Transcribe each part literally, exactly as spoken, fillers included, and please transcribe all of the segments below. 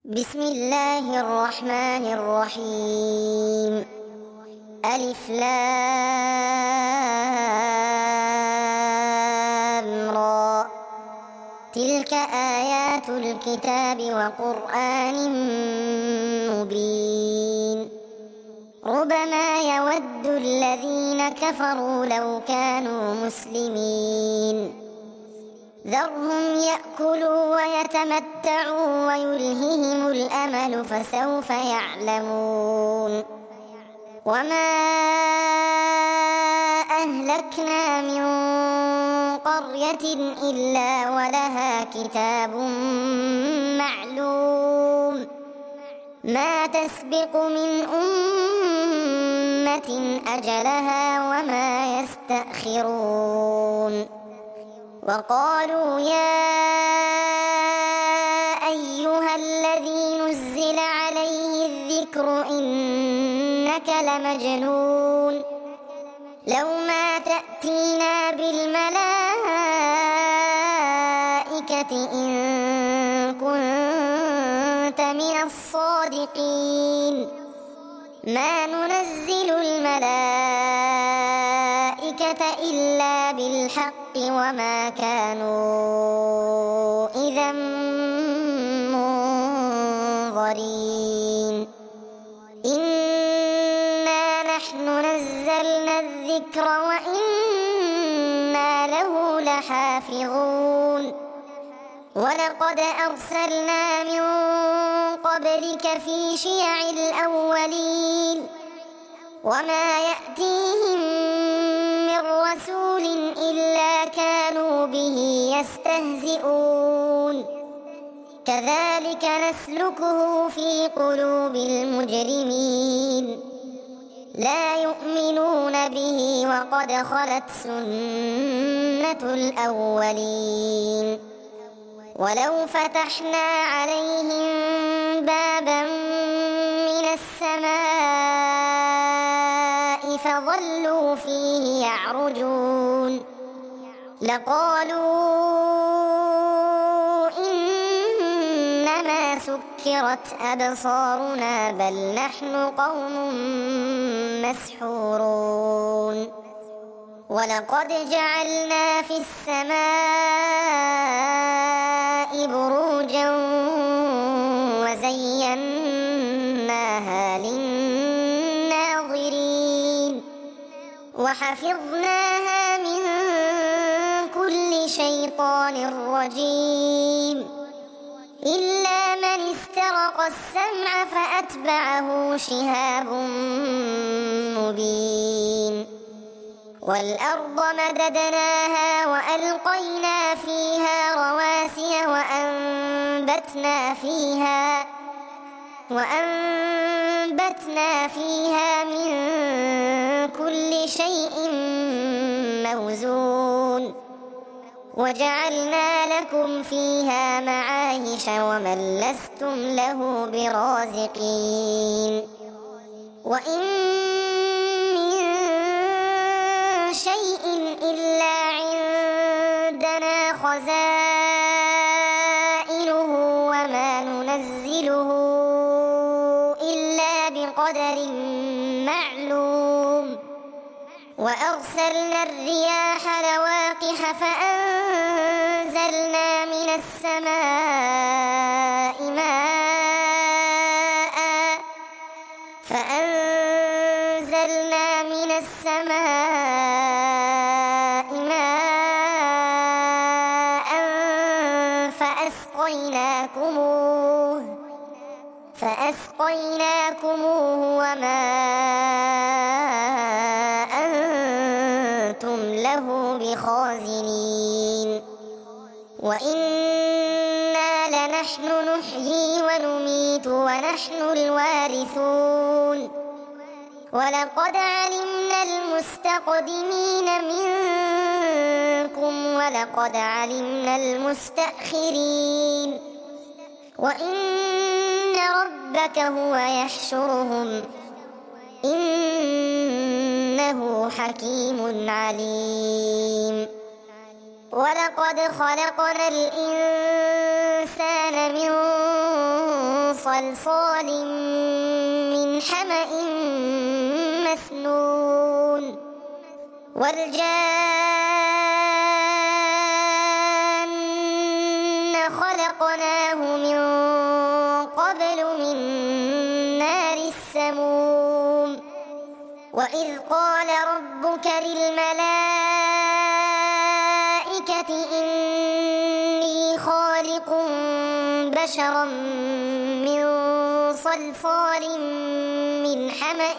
بسم الله الرحمن الرحيم. ألف لام را. تلك آيات الكتاب وقرآن مبين. ربما يود الذين كفروا لو كانوا مسلمين. ذرهم يأكلوا ويتمتعوا ويلههم الأمل فسوف يعلمون. وما أهلكنا من قرية إلا ولها كتاب معلوم ما تسبق من أمة أجلها وما يستأخرون. وقالوا يا أيها الذي نزل عليه الذكر إنك لمجنون لو ما تأتينا بالملائكة إن كنت من الصادقين. ما ننزل الملائكة إلا بالحق وما كانوا إذا منظرين. إنا نحن نزلنا الذكر وإنا له لحافظون. ولقد أرسلنا من قبلك في شيع الأولين وما يأتيهم من رسول إلا كانوا به يستهزئون. كذلك نسلكه في قلوب المجرمين. لا يؤمنون به وقد خلت سنة الأولين. ولو فتحنا عليهم بابا من السماء فظلوا فيه يعرجون لقالوا إنما سكرت أبصارنا بل نحن قوم مسحورون. ولقد جعلنا في السماء بروجا وزيناها للناظرين وحفظناها من كل شيطان رجيم إلا من استرق السمع فأتبعه شهاب مبين. والأرض مددناها وألقينا فيها رواسي وأنبتنا فيها وأنبتنا فيها من كل شيء موزون. وجعلنا لكم فيها معايش ومن لستم له برازقين. وإن شيء إلا عندنا خزائنه وما ننزله إلا بقدر معلوم. وأرسلنا الرياح لواقح فأنزلنا من السماء ماء فأنزلنا من السماء ماء فأسقيناكموه فأسقيناكموه وما أنتم له بخازنين. وإنا لنحن نحيي ونميت ونحن الوارثون. ولقد علمنا المستقدمين منكم ولقد علمنا المستأخرين. وإن ربك هو يحشرهم إنه حكيم عليم. ولقد خلقنا الإنسان من صلصال من حمأ مسنون والجان خلقناه من قبل من نار السموم وإذ قال ربك للملائكة إني خالق بشرا من صلصال من حمأ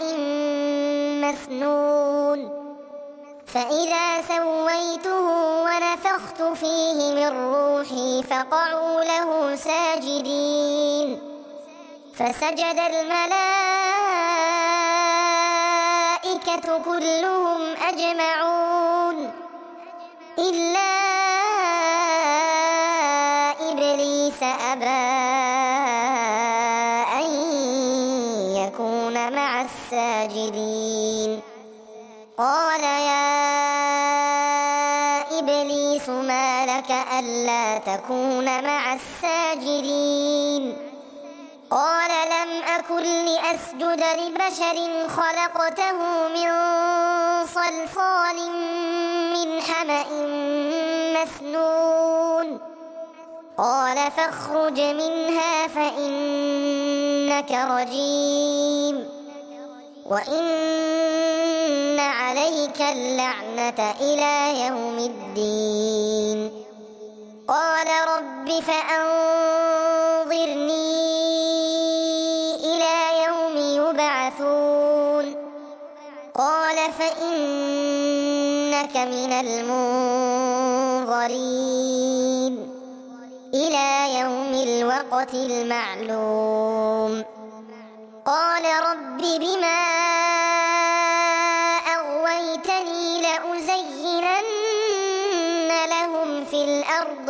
مسنون فإذا سويته ونفخت فيه من روحي فقعوا له ساجدين فسجد الملائكة كلهم أجمعون إلا إبليس أبى أن يكون مع الساجدين قال يا إبليس ما لك ألا تكون مع الساجدين قال لم أكن لأسجد لبشر خلقته من صلصال من حمأ مسنون قال فاخرج منها فإنك رجيم وإن عليك اللعنة إلى يوم الدين قال رب فأنظرني إلى يوم يبعثون قال فإنك من المنظرين إلى يوم الوقت المعلوم قال رب بما أغويتني لأزينن لهم في الأرض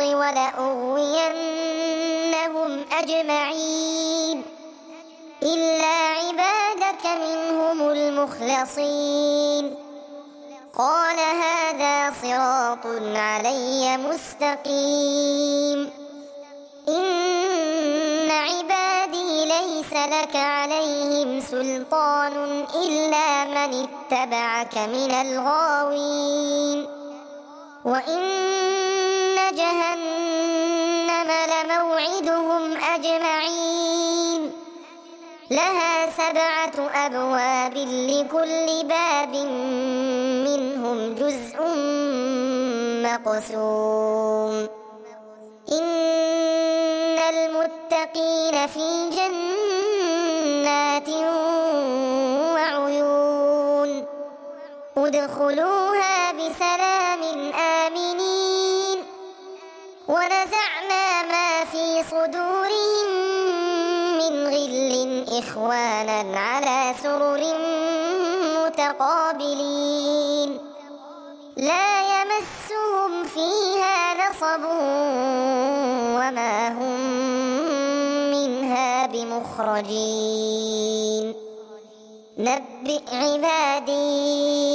ولأغوينهم أجمعين إلا عبادك منهم المخلصين قال هذا صراط علي مستقيم إن عبادي ليس لك عليهم سلطان إلا من اتبعك من الغاوين وإن جهنم لموعدهم أجمعين لها سبعة أبواب لكل باب منهم جزء مقسوم إن المتقين في جنات وعيون ادخلوها بسلام آمنين ونزعنا ما في صدورهم من غل إخوانا على سرر متقابلين لا يمسهم فيها نصب وما هم منها بمخرجين نبئ عبادي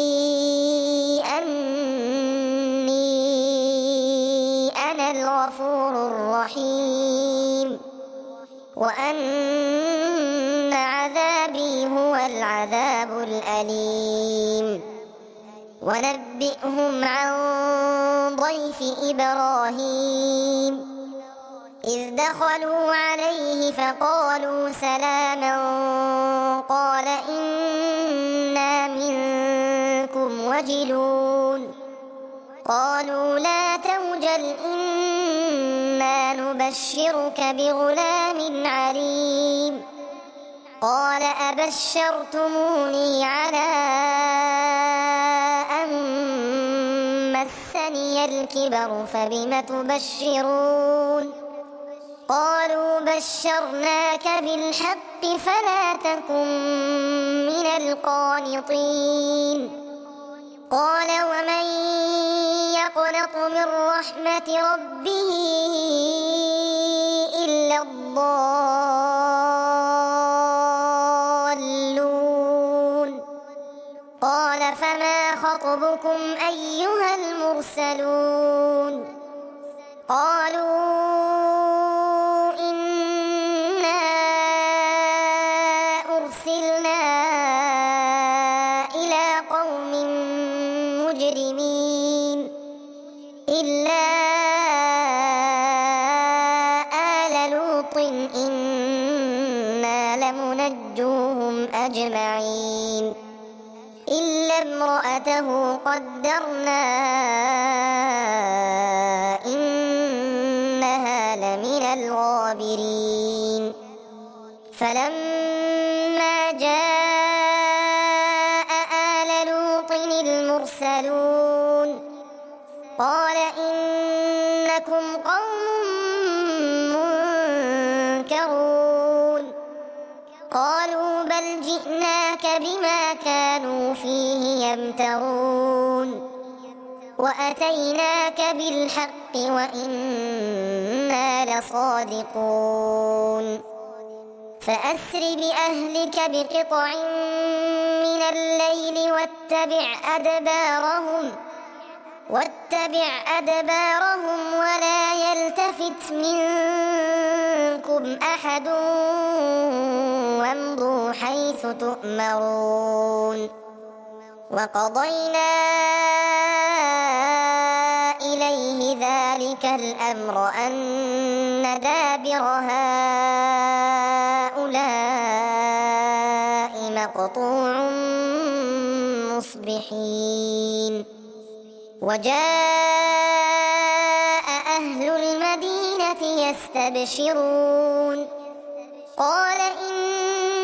أني أنا الغفور الرحيم وأن عذابي هو العذاب الأليم ونبئهم عن ضيف إبراهيم إذ دخلوا عليه فقالوا سلاما قال إنا منكم وجلون قالوا لا توجل إنا نبشرك بغلام عليم قال أبشرتموني على أن مسني الكبر فبم تبشرون قالوا بشرناك بالحق فلا تكن من القانطين قال ومن يقنط من رحمة ربه إلا الضالون قال فما خطبكم أيها المرسلون قالوا إنا إنا لمنجوهم أجمعين إلا امرأته قدرنا إنها لمن الغابرين فلما جاء آل لوط المرسلون قال إنكم قوم منكرون قالوا بل جئناك بما كانوا فيه يمترون وأتيناك بالحق وإنا لصادقون فأسر بأهلك بقطع من الليل واتبع أدبارهم واتبع أدبارهم ولا يلتفت منكم أحد وامضوا حيث تؤمرون وقضينا إليه ذلك الأمر أن دابر هؤلاء مقطوع مصبحين وجاء أهل المدينة يستبشرون قال إن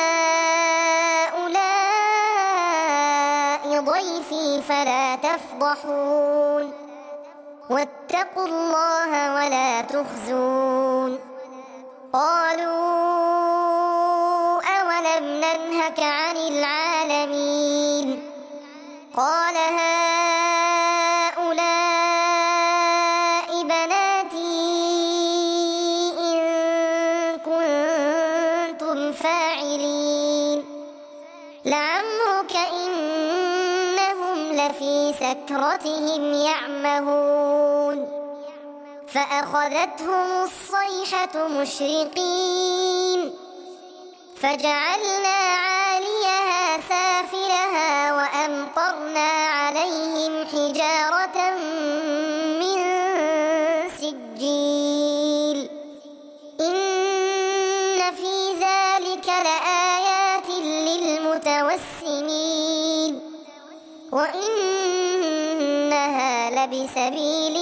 هؤلاء ضيفي فلا تفضحون واتقوا الله ولا تخزون قالوا أولم ننهك عن العالمين قال هؤلاء بناتي إن كنتم فاعلين لعمرك إنهم لفي سكرتهم يعمهون فأخذتهم الصيحة مشرقين فجعلنا عاليها سافلها وأمطرنا عليهم حجارة من سجيل إن في ذلك لآيات للمتوسمين وإنها لبسبيل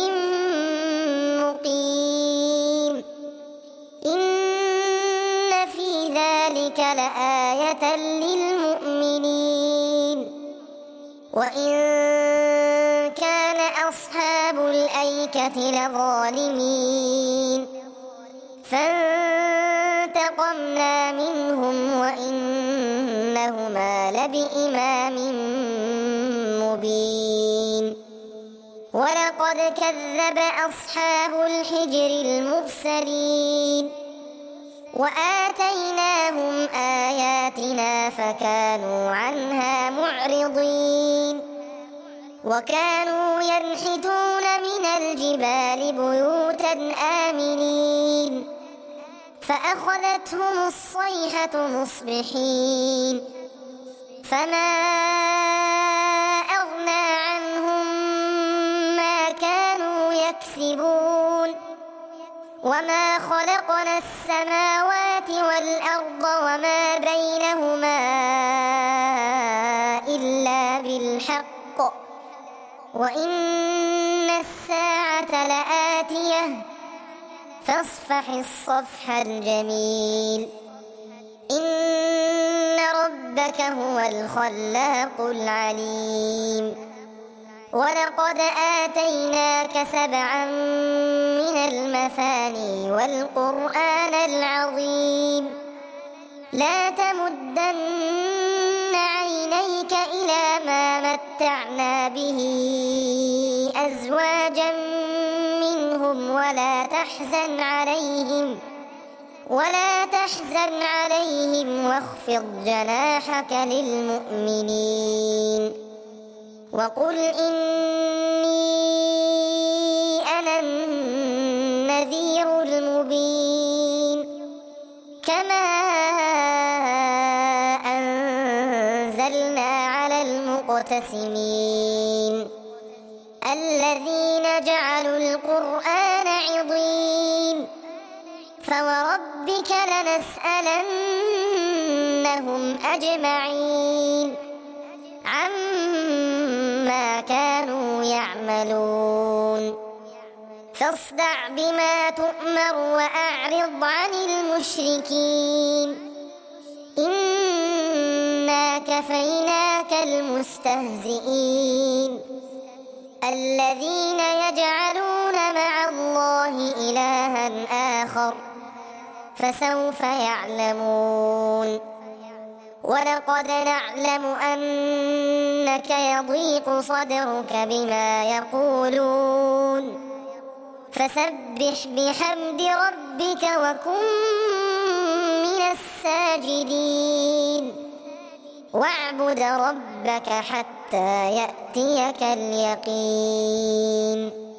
مقيم إن في ذلك لآية للمؤمنين وإن كان أصحاب الأيكة لظالمين فانتقمنا منهم وإنهما لبإمام مبين ولقد كذب أصحاب الحجر المرسلين وآتيناهم آياتنا فكانوا عنها معرضين وكانوا ينحتون من الجبال بيوتا آمنين فأخذتهم الصيحة مصبحين فما أغنى عنهم ما كانوا يكسبون وما خلقنا السماوات والأرض وما بينهما إلا بالحق وإن الساعة لآتية فاصفح الصفح الجميل إن ربك هو الخلاق العليم ولقد آتيناك سبعا من المثاني والقرآن العظيم لا تمدن عينيك إلى ما متعنا به أزواجا منهم ولا تحزن عليهم ولا تحزن عليهم واخفض جناحك للمؤمنين وقل إني أنا النذير المبين كما أنزلنا على المقتسمين الذين جعلوا القرآن عضين فوربك لنسألنهم أجمعين عما كانوا يعملون فاصدع بما تؤمر وأعرض عن المشركين إنا كفيناك المستهزئين الذين يجعلون مع الله إلها آخر فسوف يعلمون ولقد نعلم أنك يضيق صدرك بما يقولون فسبح بحمد ربك وكن من الساجدين واعبد ربك حتى يأتيك اليقين